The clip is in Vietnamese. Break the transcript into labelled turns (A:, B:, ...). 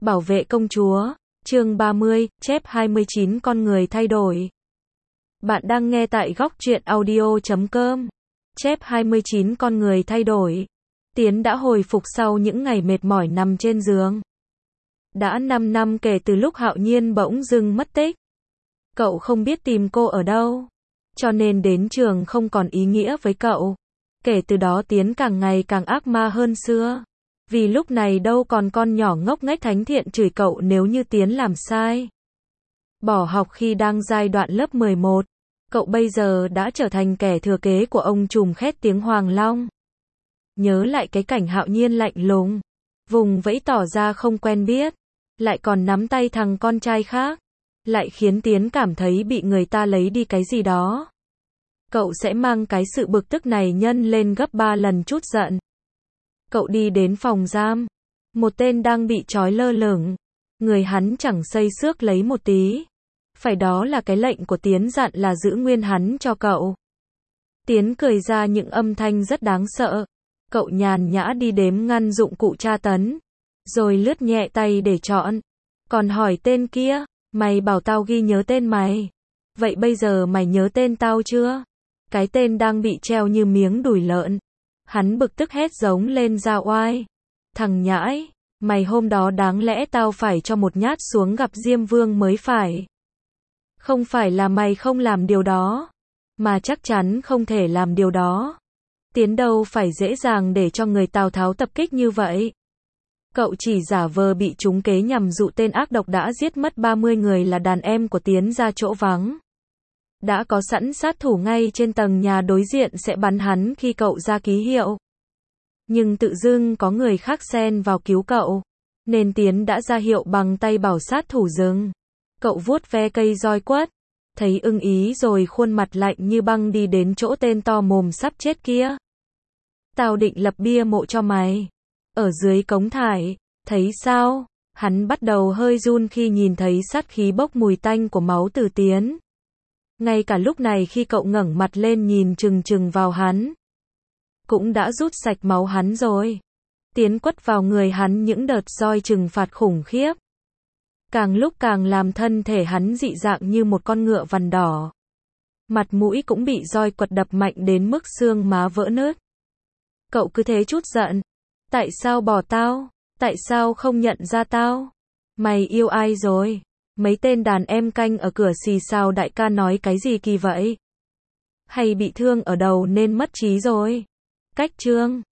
A: Bảo vệ công chúa, chương 30, chép 29 con người thay đổi. Bạn đang nghe tại góc truyện audio.com. Chép 29 con người thay đổi. Tiến đã hồi phục sau những ngày mệt mỏi nằm trên giường. Đã 5 năm kể từ lúc Hạo Nhiên bỗng dưng mất tích. Cậu không biết tìm cô ở đâu, cho nên đến trường không còn ý nghĩa với cậu. Kể từ đó Tiến càng ngày càng ác ma hơn xưa. Vì lúc này đâu còn con nhỏ ngốc nghếch thánh thiện chửi cậu nếu như Tiến làm sai. Bỏ học khi đang giai đoạn lớp 11, cậu bây giờ đã trở thành kẻ thừa kế của ông trùm khét tiếng Hoàng Long. Nhớ lại cái cảnh Hạo Nhiên lạnh lùng, vùng vẫy tỏ ra không quen biết, lại còn nắm tay thằng con trai khác, lại khiến Tiến cảm thấy bị người ta lấy đi cái gì đó. Cậu sẽ mang cái sự bực tức này nhân lên gấp 3 lần chút giận. Cậu đi đến phòng giam. Một tên đang bị trói lơ lửng. Người hắn chẳng xây xước lấy một tí. Phải đó là cái lệnh của Tiến dặn là giữ nguyên hắn cho cậu. Tiến cười ra những âm thanh rất đáng sợ. Cậu nhàn nhã đi đếm ngăn dụng cụ tra tấn. Rồi lướt nhẹ tay để chọn. Còn hỏi tên kia, mày bảo tao ghi nhớ tên mày. Vậy bây giờ mày nhớ tên tao chưa? Cái tên đang bị treo như miếng đùi lợn. Hắn bực tức hét giống lên ra oai. Thằng nhãi, mày hôm đó đáng lẽ tao phải cho một nhát xuống gặp Diêm Vương mới phải. Không phải là mày không làm điều đó, mà chắc chắn không thể làm điều đó. Tiến đâu phải dễ dàng để cho người Tào Tháo tập kích như vậy. Cậu chỉ giả vờ bị trúng kế nhằm dụ tên ác độc đã giết mất 30 người là đàn em của Tiến ra chỗ vắng. Đã có sẵn sát thủ ngay trên tầng nhà đối diện sẽ bắn hắn khi cậu ra ký hiệu. Nhưng tự dưng có người khác xen vào cứu cậu, nên Tiến đã ra hiệu bằng tay bảo sát thủ dừng. Cậu vuốt ve cây roi quất, thấy ưng ý rồi khuôn mặt lạnh như băng đi đến chỗ tên to mồm sắp chết kia. Tao định lập bia mộ cho mày. Ở dưới cống thải, thấy sao? Hắn bắt đầu hơi run khi nhìn thấy sát khí bốc mùi tanh của máu từ Tiến. Ngay cả lúc này khi cậu ngẩng mặt lên nhìn chừng chừng vào hắn, cũng đã rút sạch máu hắn rồi. Tiến quất vào người hắn những đợt roi trừng phạt khủng khiếp. Càng lúc càng làm thân thể hắn dị dạng như một con ngựa vằn đỏ. Mặt mũi cũng bị roi quật đập mạnh đến mức xương má vỡ nứt. Cậu cứ thế chút giận. Tại sao bỏ tao? Tại sao không nhận ra tao? Mày yêu ai rồi? Mấy tên đàn em canh ở cửa xì xào đại ca nói cái gì kỳ vậy? Hay bị thương ở đầu nên mất trí rồi? Cách chương